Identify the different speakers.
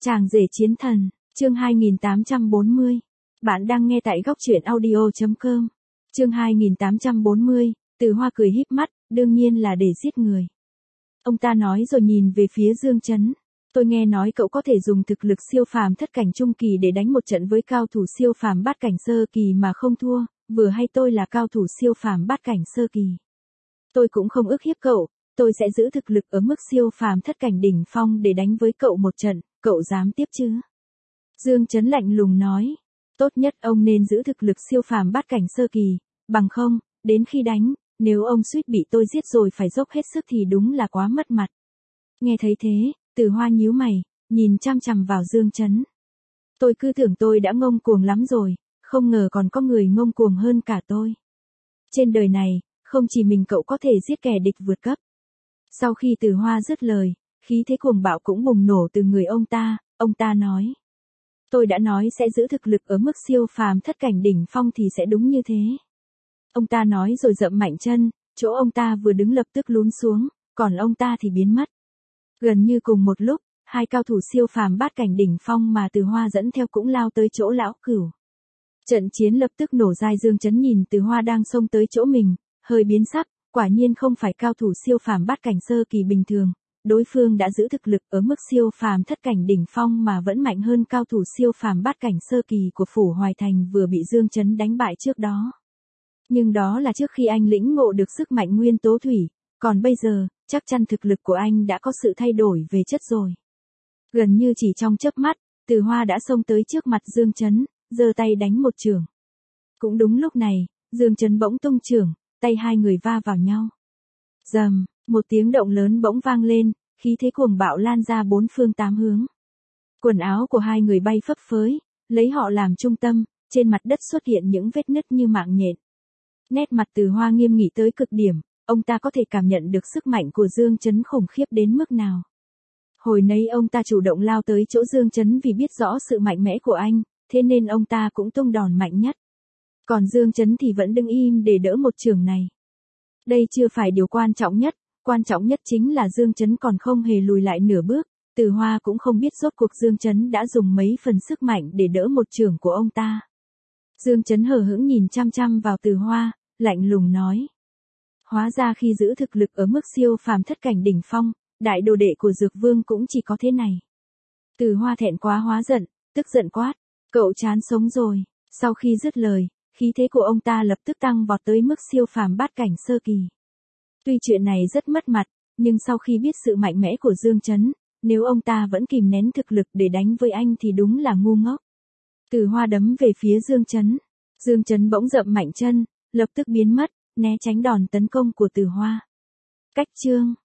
Speaker 1: Chàng rể chiến thần, chương 2840. Bạn đang nghe tại góc truyện audio.com. Chương 2840, Từ Hoa cười híp mắt, đương nhiên là để giết người. Ông ta nói rồi nhìn về phía Dương Chấn. Tôi nghe nói cậu có thể dùng thực lực siêu phàm thất cảnh trung kỳ để đánh một trận với cao thủ siêu phàm bát cảnh sơ kỳ mà không thua, vừa hay tôi là cao thủ siêu phàm bát cảnh sơ kỳ. Tôi cũng không ức hiếp cậu, tôi sẽ giữ thực lực ở mức siêu phàm thất cảnh đỉnh phong để đánh với cậu một trận, cậu dám tiếp chứ? Dương Chấn lạnh lùng nói, tốt nhất ông nên giữ thực lực siêu phàm bát cảnh sơ kỳ, bằng không, đến khi đánh, nếu ông suýt bị tôi giết rồi phải dốc hết sức thì đúng là quá mất mặt. Nghe thấy thế, Từ Hoa nhíu mày, nhìn chăm chằm vào Dương Chấn. Tôi cứ tưởng tôi đã ngông cuồng lắm rồi, không ngờ còn có người ngông cuồng hơn cả tôi. Trên đời này, không chỉ mình cậu có thể giết kẻ địch vượt cấp. Sau khi Từ Hoa dứt lời, khí thế cuồng bạo cũng bùng nổ từ người ông ta nói. Tôi đã nói sẽ giữ thực lực ở mức siêu phàm thất cảnh đỉnh phong thì sẽ đúng như thế. Ông ta nói rồi dậm mạnh chân, chỗ ông ta vừa đứng lập tức lún xuống, còn ông ta thì biến mất. Gần như cùng một lúc, hai cao thủ siêu phàm bát cảnh đỉnh phong mà Từ Hoa dẫn theo cũng lao tới chỗ lão cửu. Trận chiến lập tức nổ rai. Dương Chấn nhìn Từ Hoa đang xông tới chỗ mình, hơi biến sắc, quả nhiên không phải cao thủ siêu phàm bát cảnh sơ kỳ bình thường. Đối phương đã giữ thực lực ở mức siêu phàm thất cảnh đỉnh phong mà vẫn mạnh hơn cao thủ siêu phàm bát cảnh sơ kỳ của Phủ Hoài Thành vừa bị Dương Chấn đánh bại trước đó. Nhưng đó là trước khi anh lĩnh ngộ được sức mạnh nguyên tố thủy, còn bây giờ, chắc chắn thực lực của anh đã có sự thay đổi về chất rồi. Gần như chỉ trong chớp mắt, Từ Hoa đã xông tới trước mặt Dương Chấn, giơ tay đánh một chưởng. Cũng đúng lúc này, Dương Chấn bỗng tung chưởng, tay hai người va vào nhau. Rầm, một tiếng động lớn bỗng vang lên, khí thế cuồng bạo lan ra bốn phương tám hướng. Quần áo của hai người bay phấp phới, lấy họ làm trung tâm, trên mặt đất xuất hiện những vết nứt như mạng nhện. Nét mặt Từ Hoa nghiêm nghị tới cực điểm, ông ta có thể cảm nhận được sức mạnh của Dương Chấn khủng khiếp đến mức nào. Hồi nãy ông ta chủ động lao tới chỗ Dương Chấn vì biết rõ sự mạnh mẽ của anh, thế nên ông ta cũng tung đòn mạnh nhất. Còn Dương Chấn thì vẫn đứng im để đỡ một chưởng này. Đây chưa phải điều quan trọng nhất chính là Dương Chấn còn không hề lùi lại nửa bước. Từ Hoa cũng không biết rốt cuộc Dương Chấn đã dùng mấy phần sức mạnh để đỡ một chưởng của ông ta. Dương Chấn hờ hững nhìn chăm chăm vào Từ Hoa, lạnh lùng nói. Hóa ra khi giữ thực lực ở mức siêu phàm thất cảnh đỉnh phong, đại đồ đệ của Dược Vương cũng chỉ có thế này. Từ Hoa thẹn quá hóa giận, tức giận quát, cậu chán sống rồi. Sau khi dứt lời, khí thế của ông ta lập tức tăng vọt tới mức siêu phàm bát cảnh sơ kỳ. Tuy chuyện này rất mất mặt, nhưng sau khi biết sự mạnh mẽ của Dương Chấn, nếu ông ta vẫn kìm nén thực lực để đánh với anh thì đúng là ngu ngốc. Từ Hoa đấm về phía Dương Chấn. Dương Chấn bỗng dậm mạnh chân, lập tức biến mất, né tránh đòn tấn công của Từ Hoa. Cách chương